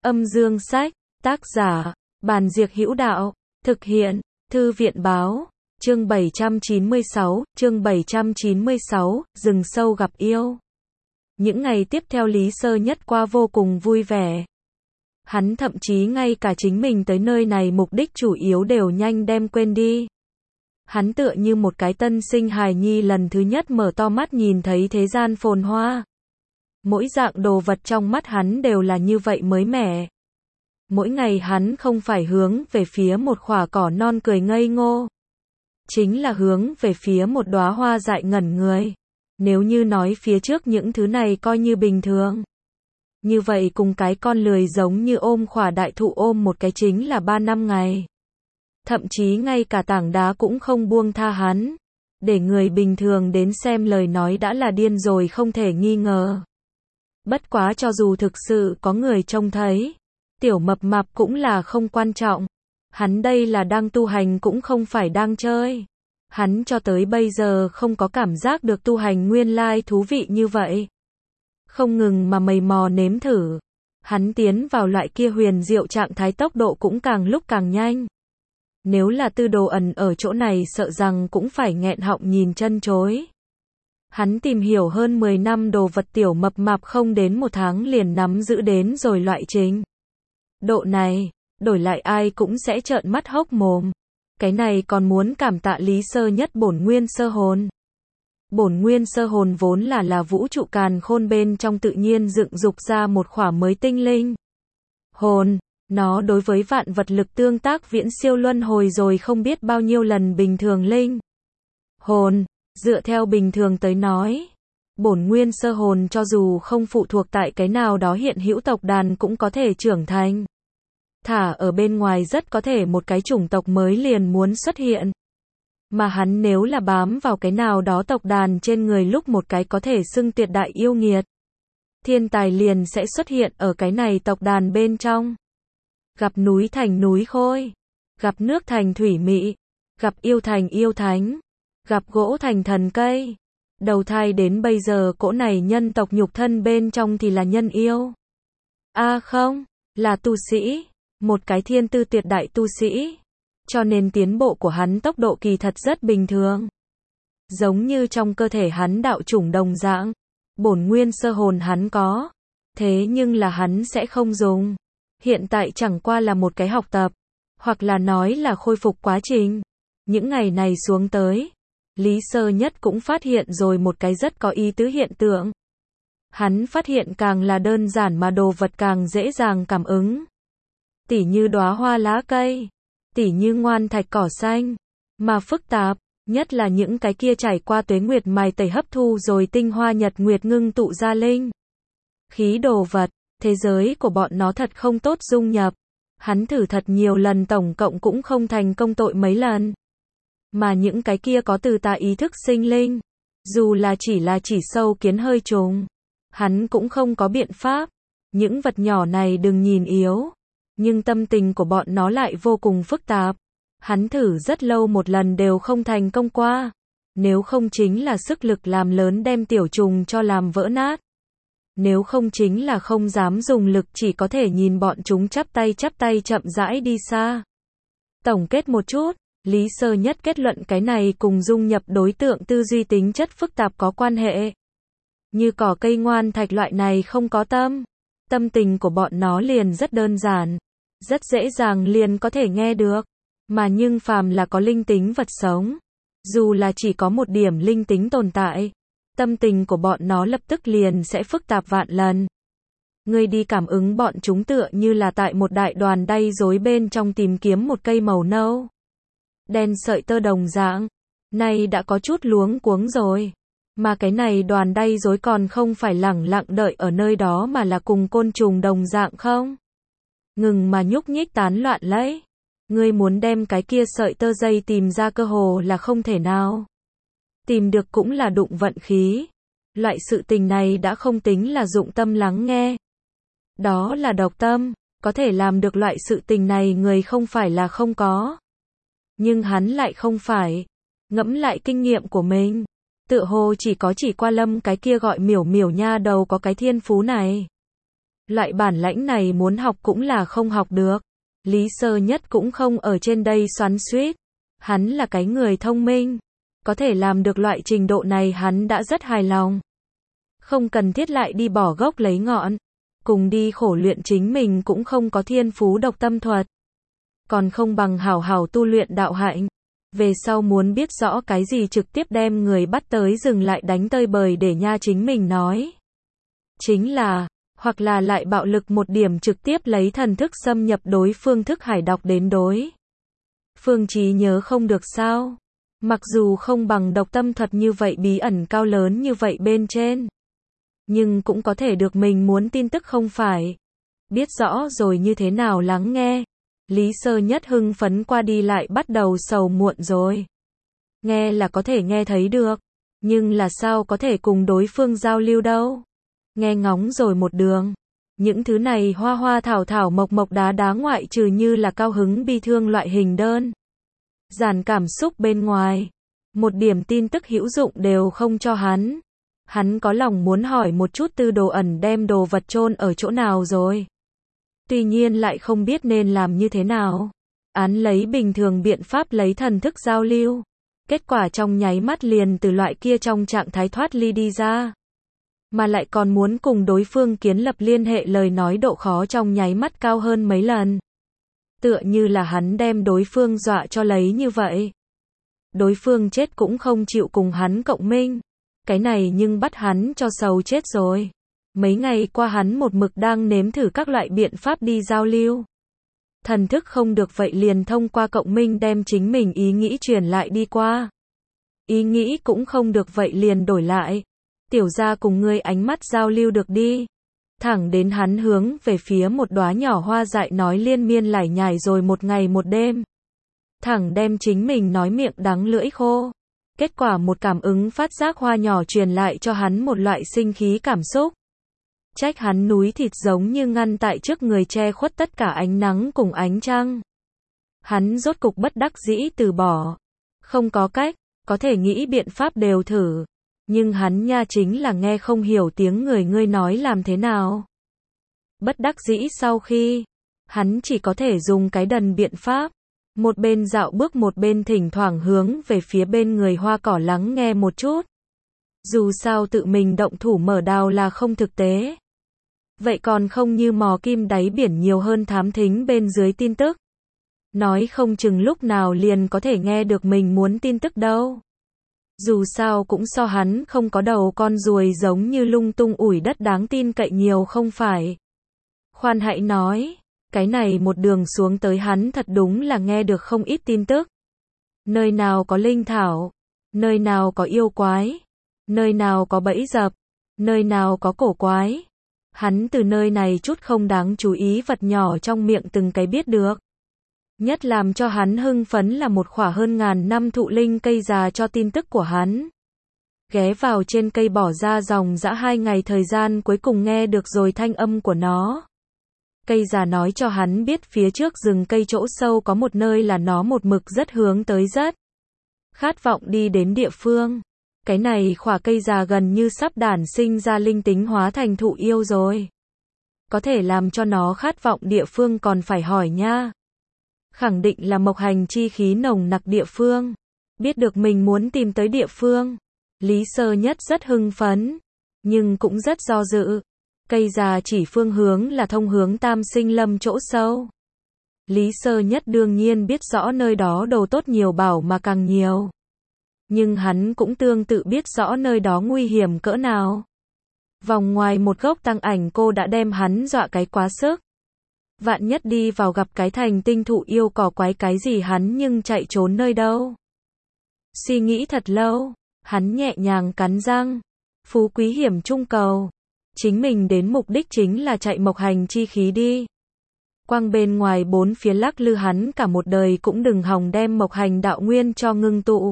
Âm dương sách, tác giả, Bàn Diệc Hữu Đạo, thực hiện, Thư viện báo, chương 796, rừng sâu gặp yêu. Những ngày tiếp theo Lý Sơ Nhất qua vô cùng vui vẻ. Hắn thậm chí ngay cả chính mình tới nơi này mục đích chủ yếu đều nhanh đem quên đi. Hắn tựa như một cái tân sinh hài nhi lần thứ nhất mở to mắt nhìn thấy thế gian phồn hoa. Mỗi dạng đồ vật trong mắt hắn đều là như vậy mới mẻ. Mỗi ngày hắn không phải hướng về phía một khỏa cỏ non cười ngây ngô, chính là hướng về phía một đóa hoa dại ngẩn người. Nếu như nói phía trước những thứ này coi như bình thường, như vậy cùng cái con lười giống như ôm khỏa đại thụ ôm một cái chính là 3 năm ngày. Thậm chí ngay cả tảng đá cũng không buông tha hắn. Để người bình thường đến xem lời nói đã là điên rồi không thể nghi ngờ. Bất quá cho dù thực sự có người trông thấy, tiểu mập mạp cũng là không quan trọng. Hắn đây là đang tu hành cũng không phải đang chơi. Hắn cho tới bây giờ không có cảm giác được tu hành nguyên lai thú vị như vậy. Không ngừng mà mày mò nếm thử. Hắn tiến vào loại kia huyền diệu trạng thái tốc độ cũng càng lúc càng nhanh. Nếu là Tư Đồ ẩn ở chỗ này sợ rằng cũng phải nghẹn họng nhìn chân chối. Hắn tìm hiểu hơn 10 năm đồ vật tiểu mập mạp không đến 1 tháng liền nắm giữ đến rồi loại trình độ này, đổi lại ai cũng sẽ trợn mắt hốc mồm. Cái này còn muốn cảm tạ Lý Sơ Nhất bổn nguyên sơ hồn. Bổn nguyên sơ hồn vốn là vũ trụ càn khôn bên trong tự nhiên dựng dục ra một khỏa mới tinh linh hồn. Nó đối với vạn vật lực tương tác viễn siêu luân hồi rồi không biết bao nhiêu lần bình thường linh hồn. Dựa theo bình thường tới nói, bổn nguyên sơ hồn cho dù không phụ thuộc tại cái nào đó hiện hữu tộc đàn cũng có thể trưởng thành. Thả ở bên ngoài rất có thể một cái chủng tộc mới liền muốn xuất hiện. Mà hắn nếu là bám vào cái nào đó tộc đàn trên người lúc một cái có thể xưng tuyệt đại yêu nghiệt. Thiên tài liền sẽ xuất hiện ở cái này tộc đàn bên trong. Gặp núi thành núi khôi, gặp nước thành thủy mị, gặp yêu thành yêu thánh, gặp gỗ thành thần cây. Đầu thai đến bây giờ cỗ này nhân tộc nhục thân bên trong thì là nhân yêu. Không, là tu sĩ, một cái thiên tư tuyệt đại tu sĩ. Cho nên tiến bộ của hắn tốc độ kỳ thật rất bình thường. Giống như trong cơ thể hắn đạo chủng đồng dạng, bổn nguyên sơ hồn hắn có, thế nhưng là hắn sẽ không dùng. Hiện tại chẳng qua là một cái học tập, hoặc là nói là khôi phục quá trình. Những ngày này xuống tới, Lý Sơ Nhất cũng phát hiện rồi một cái rất có ý tứ hiện tượng. Hắn phát hiện càng là đơn giản mà đồ vật càng dễ dàng cảm ứng. Tỉ như đóa hoa lá cây, tỉ như ngoan thạch cỏ xanh, mà phức tạp, nhất là những cái kia trải qua tuế nguyệt mài tẩy hấp thu rồi tinh hoa nhật nguyệt ngưng tụ ra linh khí đồ vật. Thế giới của bọn nó thật không tốt dung nhập. Hắn thử thật nhiều lần tổng cộng cũng không thành công tội mấy lần. Mà những cái kia có từ tà ý thức sinh linh, dù là chỉ sâu kiến hơi trùng, hắn cũng không có biện pháp. Những vật nhỏ này đừng nhìn yếu, nhưng tâm tình của bọn nó lại vô cùng phức tạp. Hắn thử rất lâu một lần đều không thành công qua. Nếu không chính là sức lực làm lớn đem tiểu trùng cho làm vỡ nát. Nếu không chính là không dám dùng lực chỉ có thể nhìn bọn chúng chắp tay chậm rãi đi xa. Tổng kết một chút, Lý Sơ Nhất kết luận cái này cùng dung nhập đối tượng tư duy tính chất phức tạp có quan hệ. Như cỏ cây ngoan thạch loại này không có tâm tình của bọn nó liền rất đơn giản, rất dễ dàng liền có thể nghe được. Mà nhưng phàm là có linh tính vật sống, dù là chỉ có một điểm linh tính tồn tại, tâm tình của bọn nó lập tức liền sẽ phức tạp vạn lần. Ngươi đi cảm ứng bọn chúng tựa như là tại một đại đoàn đay rối bên trong tìm kiếm một cây màu nâu đen sợi tơ đồng dạng. Này đã có chút luống cuống rồi. Mà cái này đoàn đay rối còn không phải lẳng lặng đợi ở nơi đó mà là cùng côn trùng đồng dạng không ngừng mà nhúc nhích tán loạn lấy. Ngươi muốn đem cái kia sợi tơ dây tìm ra cơ hồ là không thể nào. Tìm được cũng là đụng vận khí. Loại sự tình này đã không tính là dụng tâm lắng nghe. Đó là độc tâm. Có thể làm được loại sự tình này người không phải là không có. Nhưng hắn lại không phải. Ngẫm lại kinh nghiệm của mình. Tựa hồ chỉ qua Lâm cái kia gọi miểu miểu nha đầu có cái thiên phú này. Loại bản lãnh này muốn học cũng là không học được. Lý Sơ Nhất cũng không ở trên đây xoắn xuýt. Hắn là cái người thông minh. Có thể làm được loại trình độ này hắn đã rất hài lòng. Không cần thiết lại đi bỏ gốc lấy ngọn. Cùng đi khổ luyện chính mình cũng không có thiên phú độc tâm thuật. Còn không bằng hảo hảo tu luyện đạo hạnh. Về sau muốn biết rõ cái gì trực tiếp đem người bắt tới dừng lại đánh tơi bời để nha chính mình nói. Chính là, hoặc là lại bạo lực một điểm trực tiếp lấy thần thức xâm nhập đối phương thức hải đọc đến đối. Phương trí nhớ không được sao. Mặc dù không bằng độc tâm thuật như vậy bí ẩn cao lớn như vậy bên trên. Nhưng cũng có thể được mình muốn tin tức không phải. Biết rõ rồi như thế nào lắng nghe. Lý Sơ Nhất hưng phấn qua đi lại bắt đầu sầu muộn rồi. Nghe là có thể nghe thấy được. Nhưng là sao có thể cùng đối phương giao lưu đâu. Nghe ngóng rồi một đường. Những thứ này hoa hoa thảo thảo mộc mộc đá đá ngoại trừ như là cao hứng bi thương loại hình đơn. Giản cảm xúc bên ngoài. Một điểm tin tức hữu dụng đều không cho hắn. Hắn có lòng muốn hỏi một chút Tư Đồ ẩn đem đồ vật chôn ở chỗ nào rồi. Tuy nhiên lại không biết nên làm như thế nào. Án lấy bình thường biện pháp lấy thần thức giao lưu. Kết quả trong nháy mắt liền từ loại kia trong trạng thái thoát ly đi ra. Mà lại còn muốn cùng đối phương kiến lập liên hệ lời nói độ khó trong nháy mắt cao hơn mấy lần. Tựa như là hắn đem đối phương dọa cho lấy như vậy. Đối phương chết cũng không chịu cùng hắn cộng minh. Cái này nhưng bắt hắn cho sầu chết rồi. Mấy ngày qua hắn một mực đang nếm thử các loại biện pháp đi giao lưu. Thần thức không được vậy liền thông qua cộng minh đem chính mình ý nghĩ truyền lại đi qua. Ý nghĩ cũng không được vậy liền đổi lại. Tiểu gia cùng ngươi ánh mắt giao lưu được đi. Thẳng đến hắn hướng về phía một đóa nhỏ hoa dại nói liên miên lải nhải rồi một ngày một đêm. Thẳng đem chính mình nói miệng đắng lưỡi khô. Kết quả một cảm ứng phát giác hoa nhỏ truyền lại cho hắn một loại sinh khí cảm xúc. Trách hắn núi thịt giống như ngăn tại trước người che khuất tất cả ánh nắng cùng ánh trăng. Hắn rốt cục bất đắc dĩ từ bỏ. Không có cách, có thể nghĩ biện pháp đều thử. Nhưng hắn nha chính là nghe không hiểu tiếng người ngươi nói làm thế nào. Bất đắc dĩ sau khi, hắn chỉ có thể dùng cái đần biện pháp. Một bên dạo bước một bên thỉnh thoảng hướng về phía bên người hoa cỏ lắng nghe một chút. Dù sao tự mình động thủ mở đào là không thực tế. Vậy còn không như mò kim đáy biển nhiều hơn thám thính bên dưới tin tức. Nói không chừng lúc nào liền có thể nghe được mình muốn tin tức đâu. Dù sao cũng so hắn không có đầu con ruồi giống như lung tung ủi đất đáng tin cậy nhiều không phải. Khoan hãy nói, cái này một đường xuống tới hắn thật đúng là nghe được không ít tin tức. Nơi nào có linh thảo, nơi nào có yêu quái, nơi nào có bẫy dập, nơi nào có cổ quái. Hắn từ nơi này chút không đáng chú ý vật nhỏ trong miệng từng cái biết được. Nhất làm cho hắn hưng phấn là một khỏa hơn ngàn năm thụ linh cây già cho tin tức của hắn. Ghé vào trên cây bỏ ra dòng dã 2 ngày thời gian cuối cùng nghe được rồi thanh âm của nó. Cây già nói cho hắn biết phía trước rừng cây chỗ sâu có một nơi là nó một mực rất hướng tới rất. Khát vọng đi đến địa phương. Cái này khỏa cây già gần như sắp đản sinh ra linh tính hóa thành thụ yêu rồi. Có thể làm cho nó khát vọng địa phương còn phải hỏi nha. Khẳng định là mộc hành chi khí nồng nặc địa phương. Biết được mình muốn tìm tới địa phương. Lý Sơ Nhất rất hưng phấn. Nhưng cũng rất do dự. Cây già chỉ phương hướng là thông hướng Tam Sinh Lâm chỗ sâu. Lý Sơ Nhất đương nhiên biết rõ nơi đó đồ tốt nhiều bảo mà càng nhiều. Nhưng hắn cũng tương tự biết rõ nơi đó nguy hiểm cỡ nào. Vòng ngoài một gốc tăng ảnh cô đã đem hắn dọa cái quá sức. Vạn nhất đi vào gặp cái thành tinh thụ yêu cỏ quái cái gì hắn nhưng chạy trốn nơi đâu. Suy nghĩ thật lâu, hắn nhẹ nhàng cắn răng. Phú quý hiểm trung cầu. Chính mình đến mục đích chính là chạy mộc hành chi khí đi. Quang bên ngoài bốn phía lắc lư hắn cả một đời cũng đừng hòng đem mộc hành đạo nguyên cho ngưng tụ.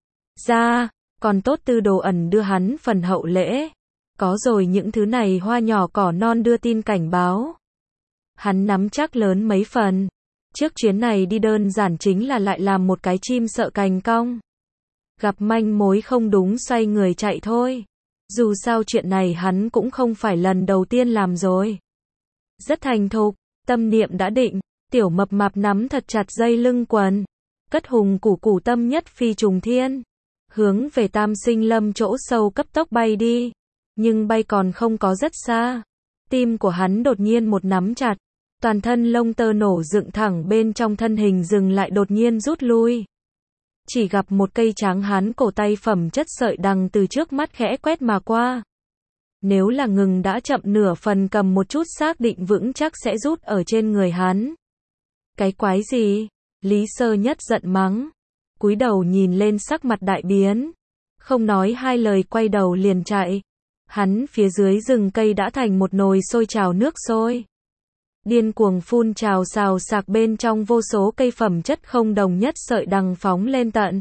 Ra, còn tốt Tư Đồ ẩn đưa hắn phần hậu lễ. Có rồi những thứ này hoa nhỏ cỏ non đưa tin cảnh báo. Hắn nắm chắc lớn mấy phần. Trước chuyến này đi đơn giản chính là lại làm một cái chim sợ cành cong. Gặp manh mối không đúng xoay người chạy thôi. Dù sao chuyện này hắn cũng không phải lần đầu tiên làm rồi. Rất thành thục, tâm niệm đã định, tiểu mập mạp nắm thật chặt dây lưng quần. Cất hùng củ củ tâm nhất phi trùng thiên. Hướng về Tam Sinh Lâm chỗ sâu cấp tốc bay đi. Nhưng bay còn không có rất xa. Tim của hắn đột nhiên một nắm chặt. Toàn thân lông tơ nổ dựng thẳng bên trong thân hình dừng lại đột nhiên rút lui. Chỉ gặp một cây tráng hán cổ tay phẩm chất sợi đằng từ trước mắt khẽ quét mà qua. Nếu là ngừng đã chậm nửa phần cầm một chút xác định vững chắc sẽ rút ở trên người hắn. Cái quái gì? Lý Sơ Nhất giận mắng. Cúi đầu nhìn lên sắc mặt đại biến. Không nói hai lời quay đầu liền chạy. Hắn phía dưới rừng cây đã thành một nồi sôi trào nước sôi. Điên cuồng phun trào xào sạc bên trong vô số cây phẩm chất không đồng nhất sợi đằng phóng lên tận.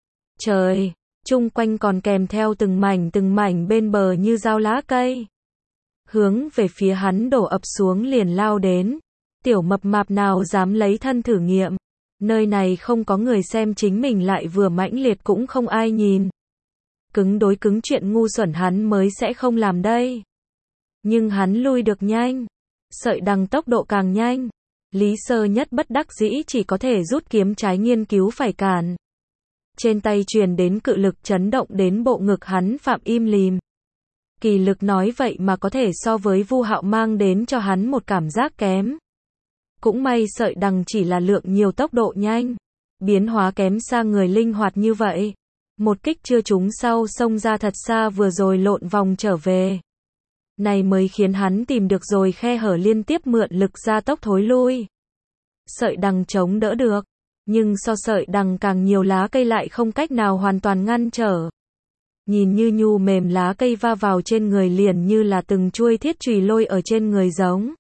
Trời, chung quanh còn kèm theo từng mảnh bên bờ như dao lá cây. Hướng về phía hắn đổ ập xuống liền lao đến. Tiểu mập mạp nào dám lấy thân thử nghiệm. Nơi này không có người xem chính mình lại vừa mãnh liệt cũng không ai nhìn. Cứng đối cứng chuyện ngu xuẩn hắn mới sẽ không làm đây. Nhưng hắn lui được nhanh. Sợi đằng tốc độ càng nhanh. Lý Sơ Nhất bất đắc dĩ chỉ có thể rút kiếm trái nghiên cứu phải cản. Trên tay truyền đến cự lực chấn động đến bộ ngực hắn phạm im lìm. Kỳ lực nói vậy mà có thể so với Vu Hạo mang đến cho hắn một cảm giác kém. Cũng may sợi đằng chỉ là lượng nhiều tốc độ nhanh. Biến hóa kém xa người linh hoạt như vậy. Một kích chưa trúng sau xông ra thật xa vừa rồi lộn vòng trở về. Này mới khiến hắn tìm được rồi khe hở liên tiếp mượn lực ra tốc thối lui. Sợi đằng chống đỡ được. Nhưng so sợi đằng càng nhiều lá cây lại không cách nào hoàn toàn ngăn trở. Nhìn như nhu mềm lá cây va vào trên người liền như là từng chuôi thiết chùy lôi ở trên người giống.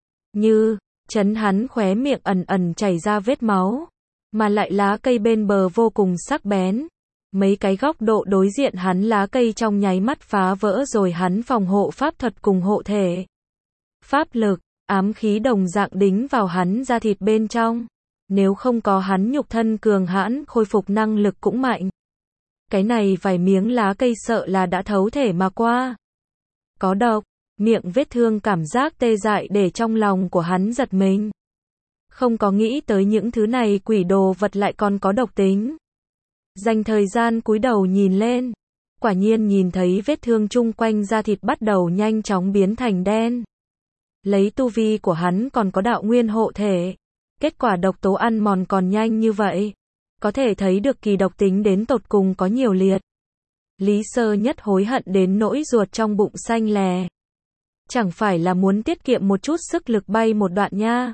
Như, chấn hắn khóe miệng ẩn ẩn chảy ra vết máu. Mà lại lá cây bên bờ vô cùng sắc bén. Mấy cái góc độ đối diện hắn lá cây trong nháy mắt phá vỡ rồi hắn phòng hộ pháp thuật cùng hộ thể. Pháp lực, ám khí đồng dạng đính vào hắn da thịt bên trong. Nếu không có hắn nhục thân cường hãn, khôi phục năng lực cũng mạnh. Cái này vài miếng lá cây sợ là đã thấu thể mà qua. Có độc, miệng vết thương cảm giác tê dại để trong lòng của hắn giật mình. Không có nghĩ tới những thứ này quỷ đồ vật lại còn có độc tính. Dành thời gian cúi đầu nhìn lên. Quả nhiên nhìn thấy vết thương chung quanh da thịt bắt đầu nhanh chóng biến thành đen. Lấy tu vi của hắn còn có đạo nguyên hộ thể. Kết quả độc tố ăn mòn còn nhanh như vậy. Có thể thấy được kỳ độc tính đến tột cùng có nhiều liệt. Lý Sơ Nhất hối hận đến nỗi ruột trong bụng xanh lè. Chẳng phải là muốn tiết kiệm một chút sức lực bay một đoạn nha.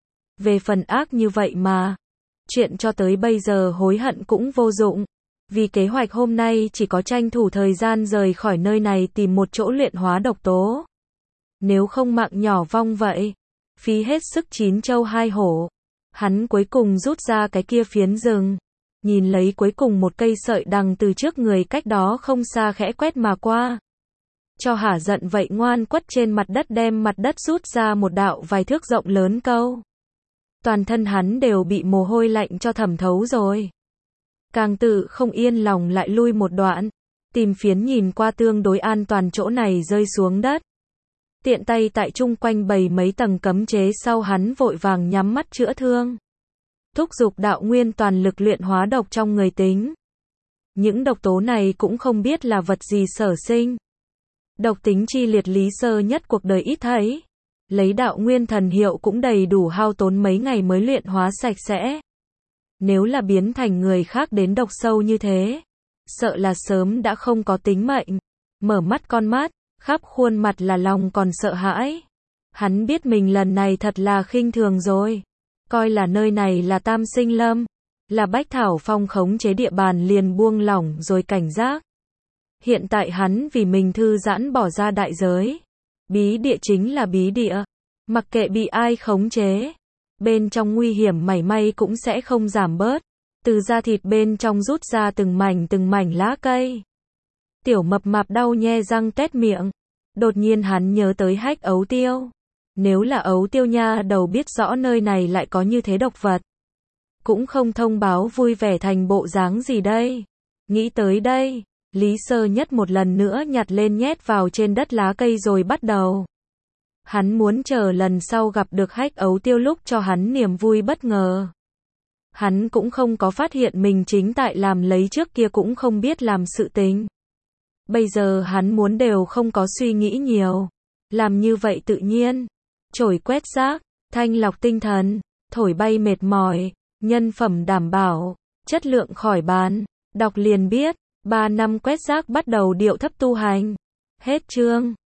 Về phần ác như vậy mà. Chuyện cho tới bây giờ hối hận cũng vô dụng. Vì kế hoạch hôm nay chỉ có tranh thủ thời gian rời khỏi nơi này tìm một chỗ luyện hóa độc tố. Nếu không mạng nhỏ vong vậy. Phí hết sức 9 châu 2 hổ. Hắn cuối cùng rút ra cái kia phiến rừng. Nhìn lấy cuối cùng một cây sợi đằng từ trước người cách đó không xa khẽ quét mà qua. Cho hả giận vậy ngoan quất trên mặt đất đem mặt đất rút ra một đạo vài thước rộng lớn câu. Toàn thân hắn đều bị mồ hôi lạnh cho thẩm thấu rồi. Càng tự không yên lòng lại lui một đoạn. Tìm phiến nhìn qua tương đối an toàn chỗ này rơi xuống đất. Tiện tay tại chung quanh bày mấy tầng cấm chế sau hắn vội vàng nhắm mắt chữa thương. Thúc giục đạo nguyên toàn lực luyện hóa độc trong người tính. Những độc tố này cũng không biết là vật gì sở sinh. Độc tính chi liệt Lý Sơ Nhất cuộc đời ít thấy. Lấy đạo nguyên thần hiệu cũng đầy đủ hao tốn mấy ngày mới luyện hóa sạch sẽ. Nếu là biến thành người khác đến độc sâu như thế, sợ là sớm đã không có tính mệnh. Mở mắt con mắt, khắp khuôn mặt là lòng còn sợ hãi. Hắn biết mình lần này thật là khinh thường rồi. Coi là nơi này là Tam Sinh Lâm, là Bách Thảo Phong khống chế địa bàn liền buông lỏng rồi cảnh giác. Hiện tại hắn vì mình thư giãn bỏ ra đại giới. Bí địa chính là bí địa. Mặc kệ bị ai khống chế. Bên trong nguy hiểm mảy may cũng sẽ không giảm bớt. Từ da thịt bên trong rút ra từng mảnh lá cây. Tiểu mập mạp đau nhe răng tét miệng. Đột nhiên hắn nhớ tới Hách Ấu Tiêu. Nếu là Ấu Tiêu nha đầu biết rõ nơi này lại có như thế độc vật. Cũng không thông báo vui vẻ thành bộ dáng gì đây. Nghĩ tới đây. Lý Sơ Nhất một lần nữa nhặt lên nhét vào trên đất lá cây rồi bắt đầu Hắn muốn chờ lần sau gặp được Hách Ấu Tiêu lúc cho hắn niềm vui bất ngờ. Hắn cũng không có phát hiện mình chính tại làm lấy trước kia cũng không biết làm sự tình. Bây giờ hắn muốn đều không có suy nghĩ nhiều. Làm như vậy tự nhiên. Chổi quét rác, thanh lọc tinh thần, thổi bay mệt mỏi, nhân phẩm đảm bảo, chất lượng khỏi bàn. Đọc liền biết, 3 năm quét rác bắt đầu điệu thấp tu hành. Hết chương.